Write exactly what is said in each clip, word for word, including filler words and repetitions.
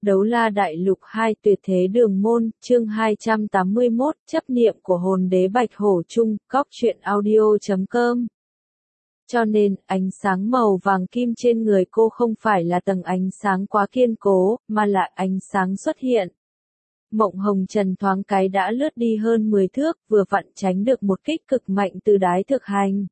Đấu La Đại Lục hai Tuyệt Thế Đường Môn, chương hai trăm tám mươi mốt, chấp niệm của hồn đế Bạch Hổ Chung, Cóc Truyện Audio chấm com. Cho nên, ánh sáng màu vàng kim trên người cô không phải là tầng ánh sáng quá kiên cố, mà là ánh sáng xuất hiện. Mộng Hồng Trần thoáng cái đã lướt đi hơn mười thước, vừa vặn tránh được một kích cực mạnh từ Đái Thực Hành.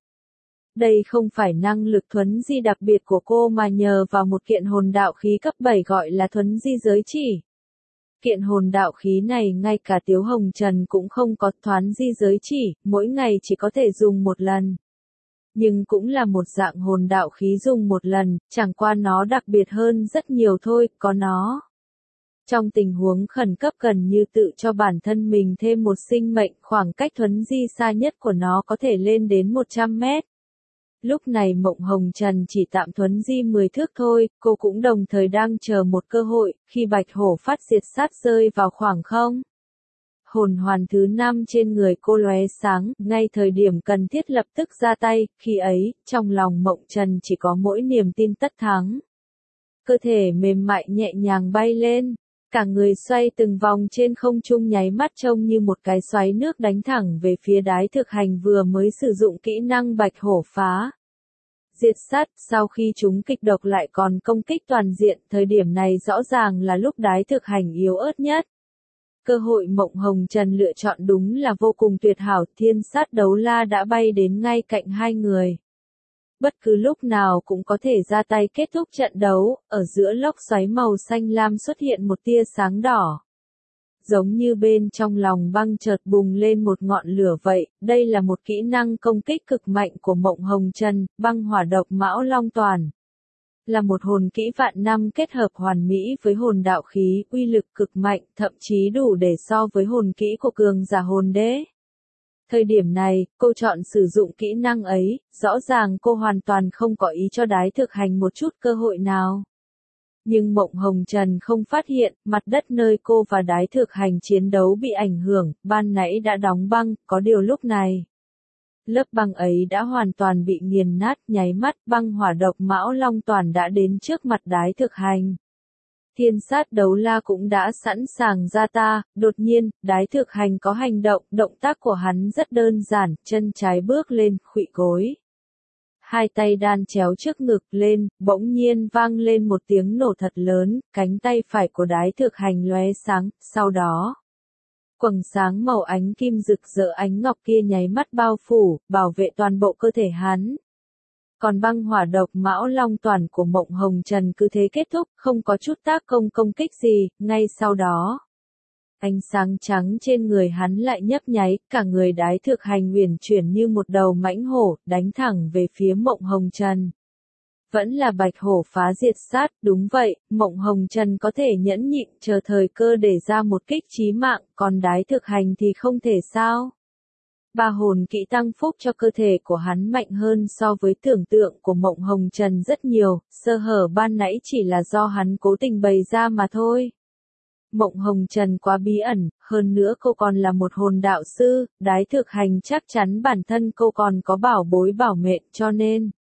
Đây không phải năng lực thuấn di đặc biệt của cô mà nhờ vào một kiện hồn đạo khí cấp bảy gọi là thuấn di giới chỉ. Kiện hồn đạo khí này ngay cả Tiếu Hồng Trần cũng không có thuấn di giới chỉ, mỗi ngày chỉ có thể dùng một lần. Nhưng cũng là một dạng hồn đạo khí dùng một lần, chẳng qua nó đặc biệt hơn rất nhiều thôi, có nó. Trong tình huống khẩn cấp gần như tự cho bản thân mình thêm một sinh mệnh, khoảng cách thuấn di xa nhất của nó có thể lên đến một trăm mét. Lúc này Mộng Hồng Trần chỉ tạm thuấn di mười thước thôi, cô cũng đồng thời đang chờ một cơ hội, khi Bạch Hổ phát diệt sát rơi vào khoảng không. Hồn hoàn thứ năm trên người cô lóe sáng, ngay thời điểm cần thiết lập tức ra tay, khi ấy, trong lòng Mộng Trần chỉ có mỗi niềm tin tất thắng. Cơ thể mềm mại nhẹ nhàng bay lên, cả người xoay từng vòng trên không trung nháy mắt trông như một cái xoáy nước đánh thẳng về phía Đái Thực Hành vừa mới sử dụng kỹ năng Bạch Hổ phá. Diệt sát, sau khi chúng kịch độc lại còn công kích toàn diện, thời điểm này rõ ràng là lúc Đái Thực Hành yếu ớt nhất. Cơ hội Mộng Hồng Trần lựa chọn đúng là vô cùng tuyệt hảo, thiên sát đấu la đã bay đến ngay cạnh hai người. Bất cứ lúc nào cũng có thể ra tay kết thúc trận đấu, ở giữa lốc xoáy màu xanh lam xuất hiện một tia sáng đỏ. Giống như bên trong lòng băng chợt bùng lên một ngọn lửa vậy, đây là một kỹ năng công kích cực mạnh của Mộng Hồng Trần, băng hỏa độc Mão Long Toàn. Là một hồn kỹ vạn năm kết hợp hoàn mỹ với hồn đạo khí, uy lực cực mạnh, thậm chí đủ để so với hồn kỹ của cường giả hồn đế. Thời điểm này, cô chọn sử dụng kỹ năng ấy, rõ ràng cô hoàn toàn không có ý cho Đái Thực Hành một chút cơ hội nào. Nhưng Mộng Hồng Trần không phát hiện, mặt đất nơi cô và Đái Thực Hành chiến đấu bị ảnh hưởng, ban nãy đã đóng băng, có điều lúc này. Lớp băng ấy đã hoàn toàn bị nghiền nát, nháy mắt băng hỏa độc Mão Long Toàn đã đến trước mặt Đái Thực Hành. Thiên sát đấu la cũng đã sẵn sàng ra ta, đột nhiên, Đái Thực Hành có hành động, động tác của hắn rất đơn giản, chân trái bước lên, khuỵu gối. Hai tay đan chéo trước ngực lên, bỗng nhiên vang lên một tiếng nổ thật lớn, cánh tay phải của Đái Thực Hành lóe sáng, sau đó. Quầng sáng màu ánh kim rực rỡ ánh ngọc kia nháy mắt bao phủ, bảo vệ toàn bộ cơ thể hắn. Còn băng hỏa độc Mão Long Toàn của Mộng Hồng Trần cứ thế kết thúc, không có chút tác công công kích gì, ngay sau đó. Ánh sáng trắng trên người hắn lại nhấp nháy, cả người Đái Thực Hành uyển chuyển như một đầu mãnh hổ, đánh thẳng về phía Mộng Hồng Trần. Vẫn là Bạch Hổ phá diệt sát, đúng vậy, Mộng Hồng Trần có thể nhẫn nhịn chờ thời cơ để ra một kích chí mạng, còn Đái Thực Hành thì không thể sao. Ba hồn kỹ tăng phúc cho cơ thể của hắn mạnh hơn so với tưởng tượng của Mộng Hồng Trần rất nhiều, sơ hở ban nãy chỉ là do hắn cố tình bày ra mà thôi. Mộng Hồng Trần quá bí ẩn, hơn nữa cô còn là một hồn đạo sư, Đái Thực Hành chắc chắn bản thân cô còn có bảo bối bảo mệnh cho nên.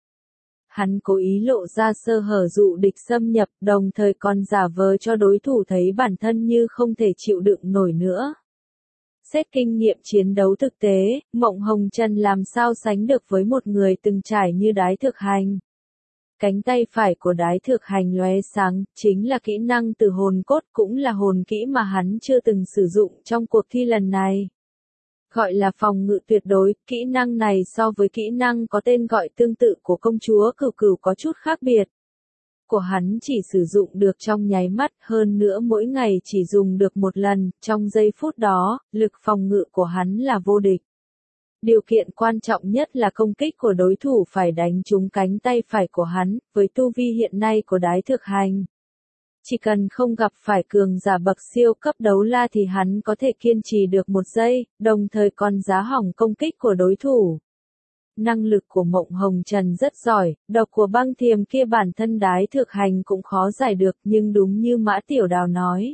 Hắn cố ý lộ ra sơ hở dụ địch xâm nhập, đồng thời còn giả vờ cho đối thủ thấy bản thân như không thể chịu đựng nổi nữa. Xét kinh nghiệm chiến đấu thực tế, Mộng Hồng Trần làm sao sánh được với một người từng trải như Đái Thực Hành. Cánh tay phải của Đái Thực Hành lóe sáng, chính là kỹ năng từ hồn cốt, cũng là hồn kỹ mà hắn chưa từng sử dụng trong cuộc thi lần này. Gọi là phòng ngự tuyệt đối, kỹ năng này so với kỹ năng có tên gọi tương tự của công chúa Cửu Cửu có chút khác biệt. Của hắn chỉ sử dụng được trong nháy mắt, hơn nữa mỗi ngày chỉ dùng được một lần, trong giây phút đó, lực phòng ngự của hắn là vô địch. Điều kiện quan trọng nhất là công kích của đối thủ phải đánh trúng cánh tay phải của hắn, với tu vi hiện nay của Đái Thực Hành. Chỉ cần không gặp phải cường giả bậc siêu cấp đấu la thì hắn có thể kiên trì được một giây, đồng thời còn giá hỏng công kích của đối thủ. Năng lực của Mộng Hồng Trần rất giỏi, độc của băng thiềm kia bản thân Đái Thực Hành cũng khó giải được, nhưng đúng như Mã Tiểu Đào nói.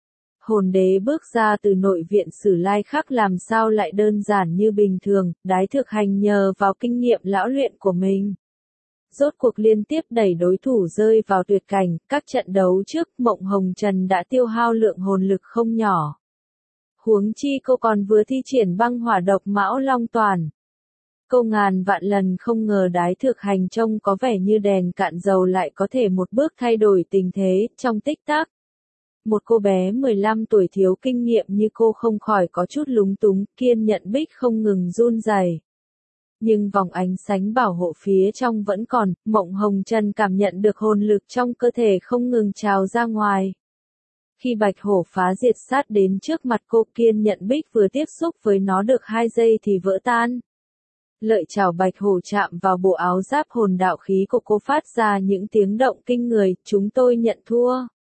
Hồn đế bước ra từ nội viện Sử Lai Khắc làm sao lại đơn giản như bình thường, Đái Thực Hành nhờ vào kinh nghiệm lão luyện của mình. rốt cuộc liên tiếp đẩy đối thủ rơi vào tuyệt cảnh, các trận đấu trước Mộng Hồng Trần đã tiêu hao lượng hồn lực không nhỏ. Huống chi cô còn vừa thi triển băng hỏa độc Mão Long Toàn. Cô ngàn vạn lần không ngờ Đái Thực Hành trông có vẻ như đèn cạn dầu lại có thể một bước thay đổi tình thế, trong tích tắc. Một cô bé mười lăm tuổi thiếu kinh nghiệm như cô không khỏi có chút lúng túng, Kiên Nhẫn Bích không ngừng run rẩy. Nhưng vòng ánh sáng bảo hộ phía trong vẫn còn, Mộng Hồng Trần cảm nhận được hồn lực trong cơ thể không ngừng trào ra ngoài. Khi bạch hổ phá diệt sát đến trước mặt cô, Kiên Nhẫn Bích vừa tiếp xúc với nó được hai giây thì vỡ tan. Lợi chảo bạch hổ chạm vào bộ áo giáp hồn đạo khí của cô phát ra những tiếng động kinh người, chúng tôi nhận thua.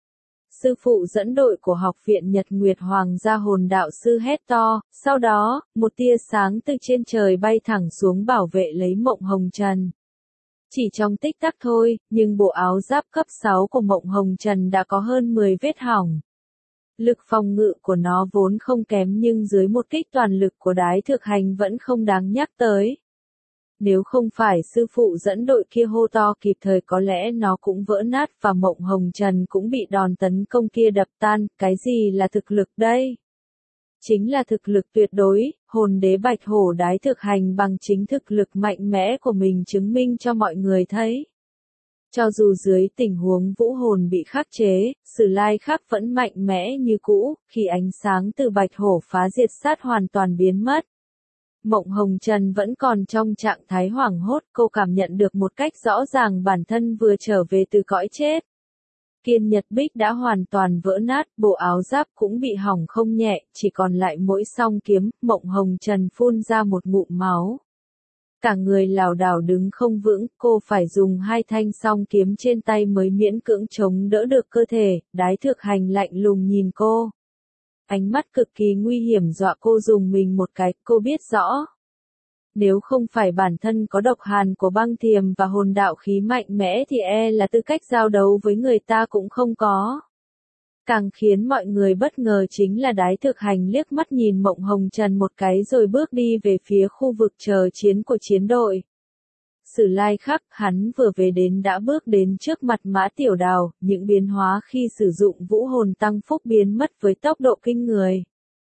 Sư phụ dẫn đội của học viện Nhật Nguyệt Hoàng gia hồn đạo sư hét to, sau đó, một tia sáng từ trên trời bay thẳng xuống bảo vệ lấy Mộng Hồng Trần. Chỉ trong tích tắc thôi, nhưng bộ áo giáp cấp sáu của Mộng Hồng Trần đã có hơn mười vết hỏng. Lực phòng ngự của nó vốn không kém nhưng dưới một kích toàn lực của Đái Thực Hành vẫn không đáng nhắc tới. Nếu không phải sư phụ dẫn đội kia hô to kịp thời có lẽ nó cũng vỡ nát và Mộng Hồng Trần cũng bị đòn tấn công kia đập tan, cái gì là thực lực đây? Chính là thực lực tuyệt đối, hồn đế bạch hổ Đái Thực Hành bằng chính thực lực mạnh mẽ của mình chứng minh cho mọi người thấy. Cho dù dưới tình huống vũ hồn bị khắc chế, Sử Lai Khắc vẫn mạnh mẽ như cũ, khi ánh sáng từ bạch hổ phá diệt sát hoàn toàn biến mất. Mộng Hồng Trần vẫn còn trong trạng thái hoảng hốt, cô cảm nhận được một cách rõ ràng bản thân vừa trở về từ cõi chết. Kiên Nhật Bích đã hoàn toàn vỡ nát, bộ áo giáp cũng bị hỏng không nhẹ, chỉ còn lại mỗi song kiếm, Mộng Hồng Trần phun ra một ngụm máu. Cả người lảo đảo đứng không vững, cô phải dùng hai thanh song kiếm trên tay mới miễn cưỡng chống đỡ được cơ thể, Đái Thực Hành lạnh lùng nhìn cô. Ánh mắt cực kỳ nguy hiểm dọa cô dùng mình một cái, cô biết rõ. Nếu không phải bản thân có độc hàn của băng thiềm và hồn đạo khí mạnh mẽ thì e là tư cách giao đấu với người ta cũng không có. Càng khiến mọi người bất ngờ chính là Đái Thực Hành liếc mắt nhìn Mộng Hồng Trần một cái rồi bước đi về phía khu vực chờ chiến của chiến đội. Sử Lai Khắc, hắn vừa về đến đã bước đến trước mặt Mã Tiểu Đào, những biến hóa khi sử dụng vũ hồn tăng phúc biến mất với tốc độ kinh người.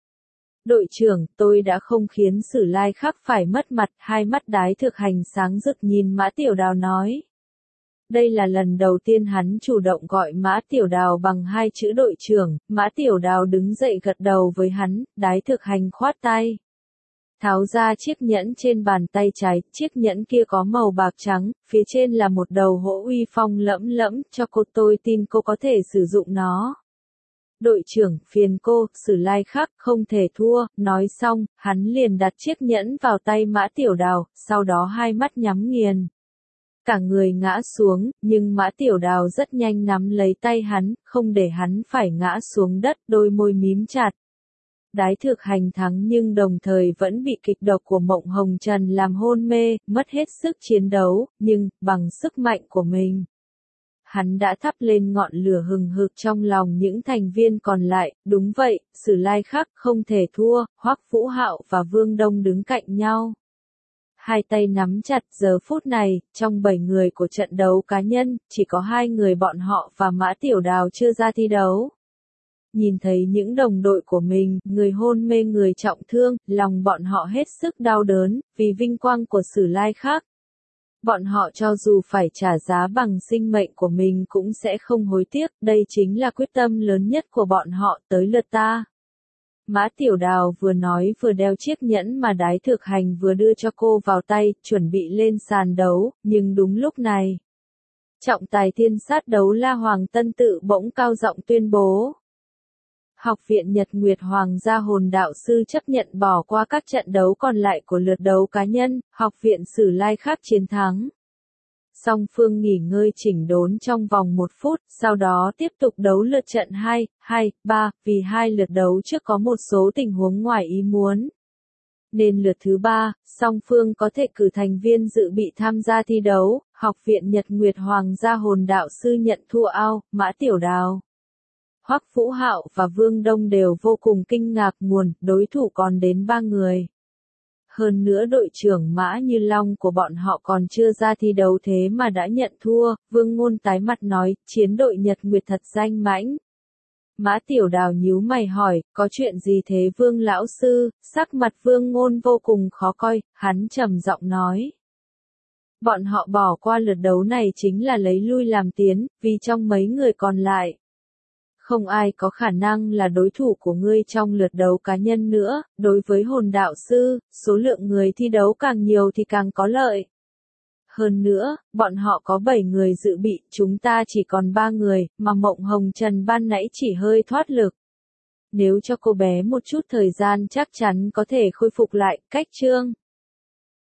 Đội trưởng, tôi đã không khiến Sử Lai Khắc phải mất mặt, hai mắt Đái Thực Hành sáng rực nhìn Mã Tiểu Đào nói. Đây là lần đầu tiên hắn chủ động gọi Mã Tiểu Đào bằng hai chữ đội trưởng, Mã Tiểu Đào đứng dậy gật đầu với hắn, Đái Thực Hành khoát tay. Tháo ra chiếc nhẫn trên bàn tay trái, chiếc nhẫn kia có màu bạc trắng, phía trên là một đầu hổ uy phong lẫm lẫm, cho cô tôi tin cô có thể sử dụng nó. Đội trưởng, phiền cô, Sử Lai Khắc không thể thua, nói xong, hắn liền đặt chiếc nhẫn vào tay Mã Tiểu Đào, sau đó hai mắt nhắm nghiền. Cả người ngã xuống, nhưng Mã Tiểu Đào rất nhanh nắm lấy tay hắn, không để hắn phải ngã xuống đất, đôi môi mím chặt. Đái Thực Hành thắng nhưng đồng thời vẫn bị kịch độc của Mộng Hồng Trần làm hôn mê, mất hết sức chiến đấu, nhưng, bằng sức mạnh của mình. Hắn đã thắp lên ngọn lửa hừng hực trong lòng những thành viên còn lại, đúng vậy, Sử Lai Khắc không thể thua, Hoắc Vũ Hạo và Vương Đông đứng cạnh nhau. Hai tay nắm chặt giờ phút này, trong bảy người của trận đấu cá nhân, chỉ có hai người bọn họ và Mã Tiểu Đào chưa ra thi đấu. Nhìn thấy những đồng đội của mình, người hôn mê người trọng thương, lòng bọn họ hết sức đau đớn, vì vinh quang của Sử Lai Khắc. Bọn họ cho dù phải trả giá bằng sinh mệnh của mình cũng sẽ không hối tiếc, đây chính là quyết tâm lớn nhất của bọn họ, tới lượt ta. Mã Tiểu Đào vừa nói vừa đeo chiếc nhẫn mà Đái Thực Hành vừa đưa cho cô vào tay, chuẩn bị lên sàn đấu, nhưng đúng lúc này. Trọng tài thiên sát đấu La Hoàng Tân Tự bỗng cao giọng tuyên bố. Học viện Nhật Nguyệt Hoàng gia hồn đạo sư chấp nhận bỏ qua các trận đấu còn lại của lượt đấu cá nhân, học viện Sử Lai Khắc chiến thắng. Song phương nghỉ ngơi chỉnh đốn trong vòng một phút, sau đó tiếp tục đấu lượt trận hai, hai, ba, vì hai lượt đấu trước có một số tình huống ngoài ý muốn. Nên lượt thứ ba, song phương có thể cử thành viên dự bị tham gia thi đấu, học viện Nhật Nguyệt Hoàng gia hồn đạo sư nhận thua ao, Mã Tiểu Đào. Hoắc Vũ Hạo và Vương Đông đều vô cùng kinh ngạc nguồn, đối thủ còn đến ba người. Hơn nữa đội trưởng Mã Như Long của bọn họ còn chưa ra thi đấu thế mà đã nhận thua, Vương Ngôn tái mặt nói, chiến đội Nhật Nguyệt thật danh mãnh. Mã Tiểu Đào nhíu mày hỏi, có chuyện gì thế Vương lão sư, sắc mặt Vương Ngôn vô cùng khó coi, hắn trầm giọng nói. Bọn họ bỏ qua lượt đấu này chính là lấy lui làm tiến, vì trong mấy người còn lại. Không ai có khả năng là đối thủ của ngươi trong lượt đấu cá nhân nữa, đối với hồn đạo sư, số lượng người thi đấu càng nhiều thì càng có lợi. Hơn nữa, bọn họ có bảy người dự bị, chúng ta chỉ còn ba người, mà Mộng Hồng Trần ban nãy chỉ hơi thoát lực. Nếu cho cô bé một chút thời gian chắc chắn có thể khôi phục lại, cách chương.